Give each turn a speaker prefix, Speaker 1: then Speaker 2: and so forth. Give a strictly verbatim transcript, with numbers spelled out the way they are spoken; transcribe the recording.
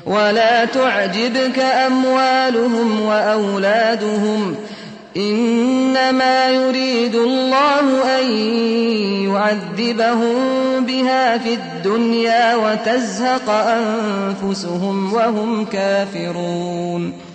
Speaker 1: ولا تعجبك أموالهم وأولادهم إنما يريد الله أن يعذبهم بها في الدنيا وتزهق أنفسهم وهم كافرون